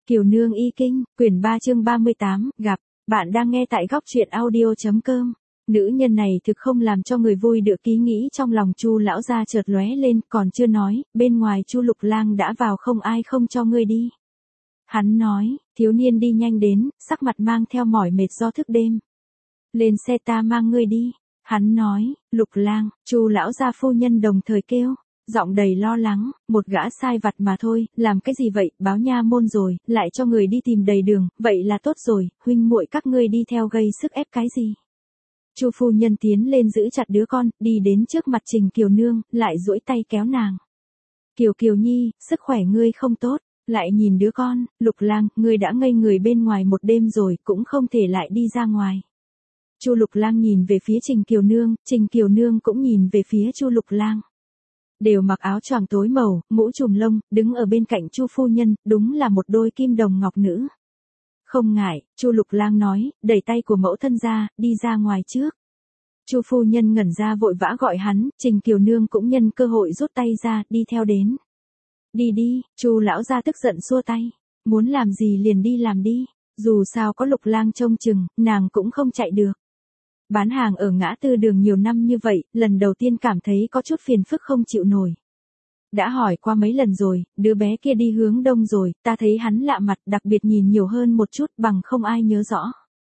Kiều Nương y kinh, quyển 3 chương 38, gặp, bạn đang nghe tại góc truyện audio.com. Nữ nhân này thực không làm cho người vui được, ký nghĩ trong lòng Chu lão gia chợt lóe lên, còn chưa nói, bên ngoài Chu Lục Lang đã vào, không ai không cho ngươi đi. Hắn nói, thiếu niên đi nhanh đến, sắc mặt mang theo mỏi mệt do thức đêm. Lên xe ta mang ngươi đi. Hắn nói, Lục Lang, Chu lão gia phu nhân đồng thời kêu, giọng đầy lo lắng, một gã sai vặt mà thôi, làm cái gì vậy, báo nha môn rồi, lại cho người đi tìm đầy đường, vậy là tốt rồi, huynh muội các ngươi đi theo gây sức ép cái gì. Chu phu nhân tiến lên giữ chặt đứa con, đi đến trước mặt Trình Kiều Nương, lại duỗi tay kéo nàng. Kiều Kiều Nhi, sức khỏe ngươi không tốt, lại nhìn đứa con, Lục Lang, ngươi đã ngây người bên ngoài một đêm rồi, cũng không thể lại đi ra ngoài. Chu Lục Lang nhìn về phía Trình Kiều Nương cũng nhìn về phía Chu Lục Lang. Đều mặc áo choàng tối màu, mũ trùm lông, đứng ở bên cạnh Chu phu nhân, đúng là một đôi kim đồng ngọc nữ. Không ngại, Chu Lục Lang nói, đẩy tay của mẫu thân ra, đi ra ngoài trước. Chu phu nhân ngẩn ra vội vã gọi hắn, Trình Kiều Nương cũng nhân cơ hội rút tay ra, đi theo đến. Đi đi, Chu lão gia tức giận xua tay, muốn làm gì liền đi làm đi, dù sao có Lục Lang trông chừng, nàng cũng không chạy được. Bán hàng ở ngã tư đường nhiều năm như vậy, lần đầu tiên cảm thấy có chút phiền phức không chịu nổi. Đã hỏi qua mấy lần rồi, đứa bé kia đi hướng đông rồi, ta thấy hắn lạ mặt, đặc biệt nhìn nhiều hơn một chút, bằng không ai nhớ rõ.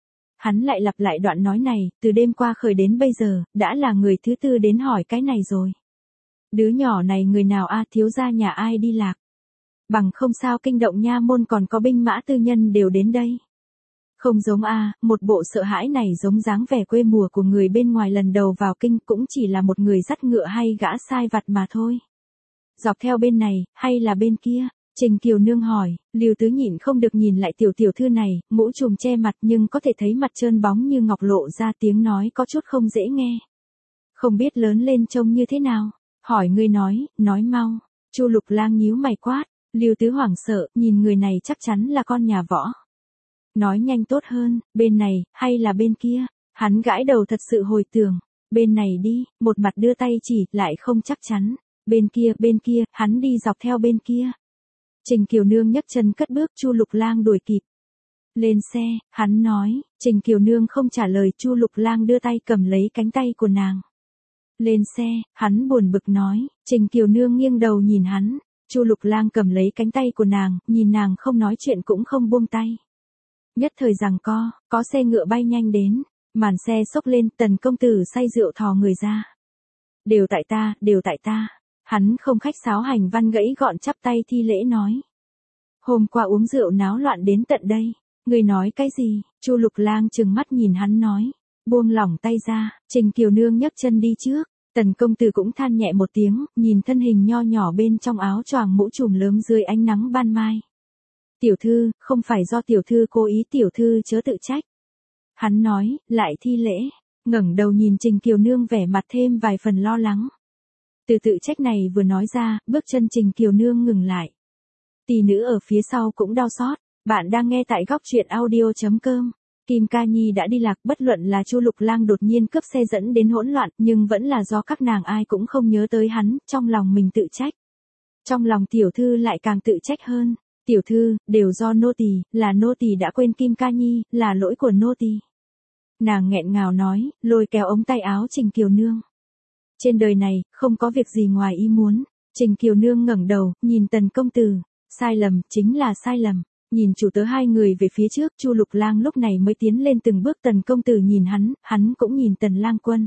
Hắn lại lặp lại đoạn nói này, từ đêm qua khởi đến bây giờ, đã là người thứ tư đến hỏi cái này rồi. Đứa nhỏ này người nào a, thiếu gia nhà ai đi lạc. Bằng không sao kinh động nha môn còn có binh mã tư nhân đều đến đây. Không giống a, một bộ sợ hãi này giống dáng vẻ quê mùa của người bên ngoài lần đầu vào kinh, cũng chỉ là một người dắt ngựa hay gã sai vặt mà thôi. Dọc theo bên này, hay là bên kia? Trình Kiều Nương hỏi, Lưu Tứ nhịn không được nhìn lại tiểu thư này, mũ trùm che mặt nhưng có thể thấy mặt trơn bóng như ngọc, lộ ra tiếng nói có chút không dễ nghe. Không biết lớn lên trông như thế nào? Hỏi ngươi nói mau. Chu Lục Lang nhíu mày quát, Lưu Tứ hoảng sợ, nhìn người này chắc chắn là con nhà võ. Nói nhanh tốt hơn, bên này, hay là bên kia? Hắn gãi đầu thật sự hồi tưởng, bên này đi, một mặt đưa tay chỉ, lại không chắc chắn. Bên kia, hắn đi dọc theo bên kia. Trình Kiều Nương nhấc chân cất bước, Chu Lục Lang đuổi kịp. Lên xe, hắn nói, Trình Kiều Nương không trả lời, Chu Lục Lang đưa tay cầm lấy cánh tay của nàng. Lên xe, hắn buồn bực nói, Trình Kiều Nương nghiêng đầu nhìn hắn, Chu Lục Lang cầm lấy cánh tay của nàng, nhìn nàng không nói chuyện cũng không buông tay. Nhất thời giằng co, có xe ngựa bay nhanh đến, màn xe xốc lên, Tần công tử say rượu thò người ra. Đều tại ta. Hắn không khách sáo hành văn gãy gọn chắp tay thi lễ nói. Hôm qua uống rượu náo loạn đến tận đây, người nói cái gì? Chu Lục Lang trừng mắt nhìn hắn nói. Buông lỏng tay ra, Trình Kiều Nương nhấc chân đi trước, Tần công tử cũng than nhẹ một tiếng, nhìn thân hình nho nhỏ bên trong áo choàng mũ trùm lớm dưới ánh nắng ban mai. Tiểu thư, không phải do tiểu thư cố ý, tiểu thư chớ tự trách. Hắn nói, lại thi lễ, ngẩng đầu nhìn Trình Kiều Nương vẻ mặt thêm vài phần lo lắng. Từ tự trách này vừa nói ra, bước chân Trình Kiều Nương ngừng lại. Tỷ nữ ở phía sau cũng đau xót. Bạn đang nghe tại góc truyện audio.com. Kim Ca Nhi đã đi lạc, bất luận là Chu Lục Lang đột nhiên cướp xe dẫn đến hỗn loạn, nhưng vẫn là do các nàng ai cũng không nhớ tới hắn, trong lòng mình tự trách. Trong lòng tiểu thư lại càng tự trách hơn. Tiểu thư, đều do nô tỳ, là nô tỳ đã quên Kim Ca Nhi, là lỗi của nô tỳ. Nàng nghẹn ngào nói, lôi kéo ống tay áo Trình Kiều Nương. Trên đời này, không có việc gì ngoài ý muốn. Trình Kiều Nương ngẩng đầu, nhìn Tần công tử. Sai lầm, chính là sai lầm. Nhìn chủ tớ hai người về phía trước, Chu Lục Lang lúc này mới tiến lên từng bước, Tần công tử nhìn hắn cũng nhìn Tần lang quân.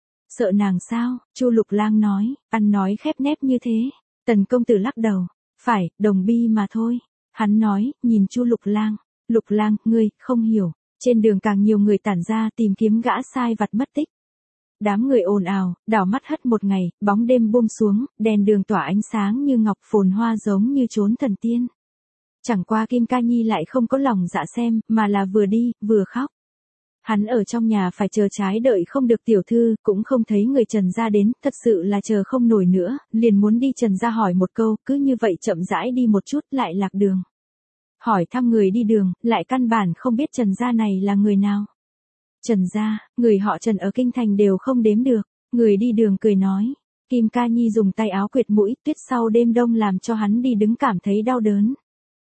Sợ nàng sao? Chu Lục Lang nói, ăn nói khép nép như thế. Tần công tử lắc đầu, phải, đồng bi mà thôi. Hắn nói, nhìn Chu Lục Lang, ngươi, không hiểu. Trên đường càng nhiều người tản ra tìm kiếm gã sai vặt mất tích. Đám người ồn ào, đảo mắt hất một ngày, bóng đêm buông xuống, đèn đường tỏa ánh sáng như ngọc, phồn hoa giống như chốn thần tiên. Chẳng qua Kim Ca Nhi lại không có lòng dạ xem, mà là vừa đi, vừa khóc. Hắn ở trong nhà phải chờ trái đợi không được tiểu thư, cũng không thấy người Trần gia đến, thật sự là chờ không nổi nữa, liền muốn đi Trần gia hỏi một câu, cứ như vậy chậm rãi đi một chút, lại lạc đường. Hỏi thăm người đi đường, lại căn bản không biết Trần gia này là người nào. Trần gia, người họ Trần ở kinh thành đều không đếm được. Người đi đường cười nói, Kim Ca Nhi dùng tay áo quệt mũi, tuyết sau đêm đông làm cho hắn đi đứng cảm thấy đau đớn.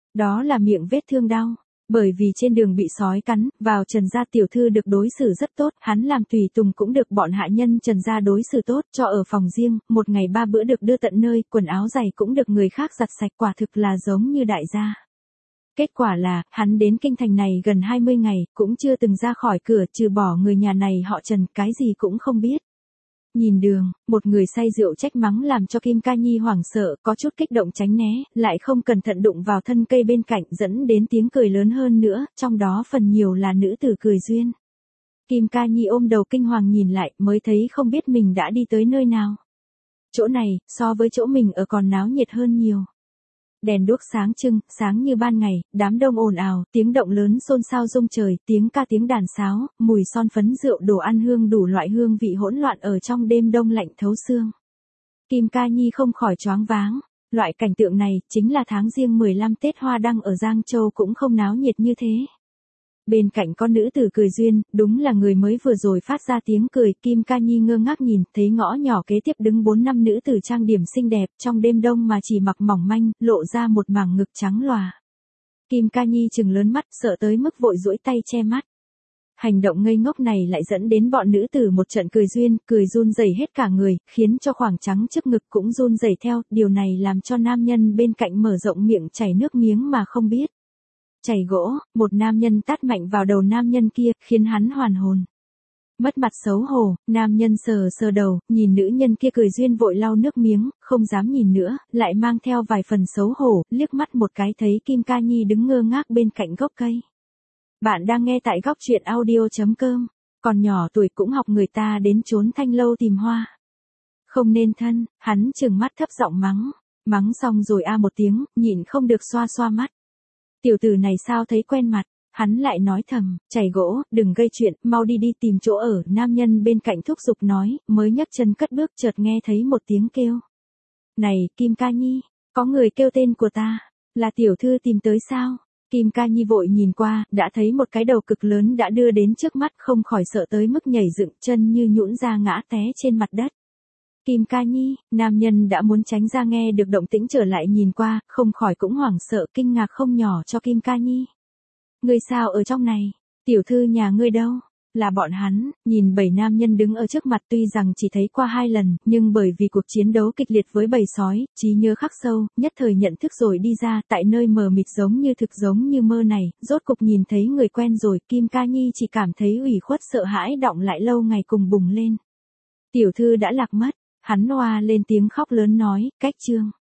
Đó là miệng vết thương đau. Bởi vì trên đường bị sói cắn, vào Trần gia tiểu thư được đối xử rất tốt, hắn làm tùy tùng cũng được bọn hạ nhân Trần gia đối xử tốt, cho ở phòng riêng, một ngày 3 bữa được đưa tận nơi, quần áo giày cũng được người khác giặt sạch, quả thực là giống như đại gia. Kết quả là, hắn đến kinh thành này gần 20 ngày, cũng chưa từng ra khỏi cửa, trừ bỏ người nhà này họ Trần, cái gì cũng không biết. Nhìn đường, một người say rượu trách mắng làm cho Kim Ca Nhi hoảng sợ, có chút kích động tránh né, lại không cẩn thận đụng vào thân cây bên cạnh dẫn đến tiếng cười lớn hơn nữa, trong đó phần nhiều là nữ tử cười duyên. Kim Ca Nhi ôm đầu kinh hoàng nhìn lại mới thấy không biết mình đã đi tới nơi nào. Chỗ này, so với chỗ mình ở còn náo nhiệt hơn nhiều. Đèn đuốc sáng trưng, sáng như ban ngày, đám đông ồn ào, tiếng động lớn xôn xao rung trời, tiếng ca tiếng đàn sáo, mùi son phấn rượu đồ ăn hương đủ loại hương vị hỗn loạn ở trong đêm đông lạnh thấu xương. Kim Ca Nhi không khỏi choáng váng, loại cảnh tượng này chính là tháng Giêng 15 Tết Hoa Đăng ở Giang Châu cũng không náo nhiệt như thế. Bên cạnh con nữ tử cười duyên, đúng là người mới vừa rồi phát ra tiếng cười, Kim Ca Nhi ngơ ngác nhìn, thấy ngõ nhỏ kế tiếp đứng 4-5 nữ tử trang điểm xinh đẹp, trong đêm đông mà chỉ mặc mỏng manh, lộ ra một mảng ngực trắng lòa. Kim Ca Nhi trừng lớn mắt, sợ tới mức vội duỗi tay che mắt. Hành động ngây ngốc này lại dẫn đến bọn nữ tử một trận cười duyên, cười run rẩy hết cả người, khiến cho khoảng trắng trước ngực cũng run rẩy theo, điều này làm cho nam nhân bên cạnh mở rộng miệng chảy nước miếng mà không biết. Chảy gỗ, một nam nhân tát mạnh vào đầu nam nhân kia, khiến hắn hoàn hồn. Mất mặt xấu hổ, nam nhân sờ sờ đầu, nhìn nữ nhân kia cười duyên vội lau nước miếng, không dám nhìn nữa, lại mang theo vài phần xấu hổ, liếc mắt một cái thấy Kim Ca Nhi đứng ngơ ngác bên cạnh gốc cây. Bạn đang nghe tại góc truyện audio.com, còn nhỏ tuổi cũng học người ta đến trốn thanh lâu tìm hoa. Không nên thân, hắn trừng mắt thấp giọng mắng xong rồi một tiếng, nhịn không được xoa xoa mắt. Tiểu tử này sao thấy quen mặt, hắn lại nói thầm, chảy gỗ, đừng gây chuyện, mau đi tìm chỗ ở, nam nhân bên cạnh thúc giục nói, mới nhấc chân cất bước chợt nghe thấy một tiếng kêu. Này, Kim Ca Nhi, có người kêu tên của ta, là tiểu thư tìm tới sao? Kim Ca Nhi vội nhìn qua, đã thấy một cái đầu cực lớn đã đưa đến trước mắt không khỏi sợ tới mức nhảy dựng chân như nhũn ra ngã té trên mặt đất. Kim Ca Nhi, nam nhân đã muốn tránh ra nghe được động tĩnh trở lại nhìn qua, không khỏi cũng hoảng sợ kinh ngạc không nhỏ cho Kim Ca Nhi. Ngươi sao ở trong này? Tiểu thư nhà ngươi đâu? Là bọn hắn, nhìn 7 nam nhân đứng ở trước mặt tuy rằng chỉ thấy qua 2 lần, nhưng bởi vì cuộc chiến đấu kịch liệt với bầy sói, trí nhớ khắc sâu, nhất thời nhận thức rồi đi ra tại nơi mờ mịt giống như thực giống như mơ này, rốt cục nhìn thấy người quen rồi, Kim Ca Nhi chỉ cảm thấy ủy khuất sợ hãi đọng lại lâu ngày cùng bùng lên. Tiểu thư đã lạc mất. Hắn oa lên tiếng khóc lớn nói, cách trương.